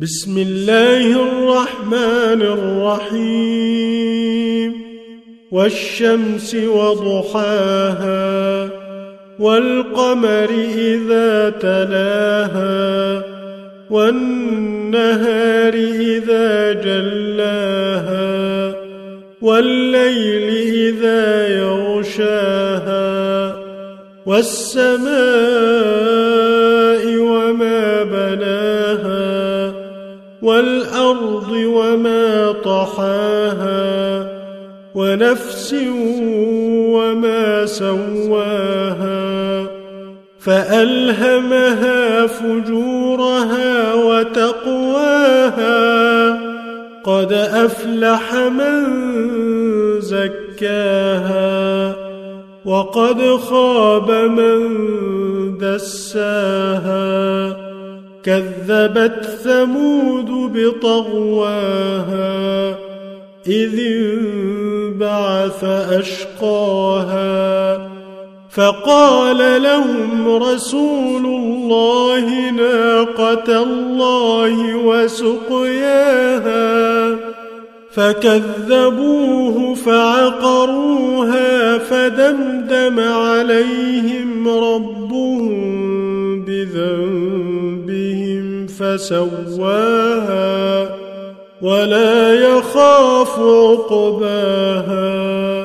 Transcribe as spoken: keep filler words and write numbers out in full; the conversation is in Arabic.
بسم الله الرحمن الرحيم والشمس وضحاها والقمر إذا تلاها والنهار إذا جلاها والليل إذا يغشاها والسماء وما بناها والأرض وما طحاها ونفس وما سواها فألهمها فجورها وتقواها قد أفلح من زكاها وقد خاب من دساها كذبت ثمود بطغواها إذ انبعث أشقاها فقال لهم رسول الله ناقة الله وسقياها فكذبوه فعقروها فدمدم عليهم ربهم بذنبهم فسواها ولا يخاف عقباها